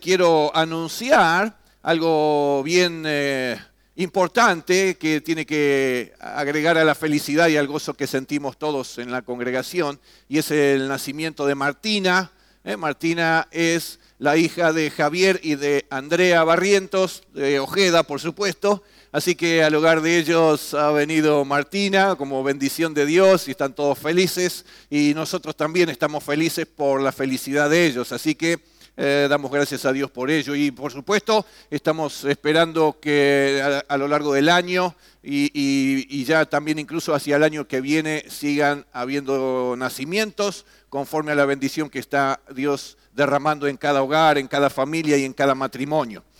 quiero anunciar algo bien importante que tiene que agregar a la felicidad y al gozo que sentimos todos en la congregación, y es el nacimiento de Martina. Martina es la hija de Javier y de Andrea Barrientos, de Ojeda, por supuesto. Así que al hogar de ellos ha venido Martina como bendición de Dios y están todos felices. Y nosotros también estamos felices por la felicidad de ellos. Así que damos gracias a Dios por ello. Y por supuesto estamos esperando que a lo largo del año y ya también incluso hacia el año que viene sigan habiendo nacimientos conforme a la bendición que está Dios derramando en cada hogar, en cada familia y en cada matrimonio.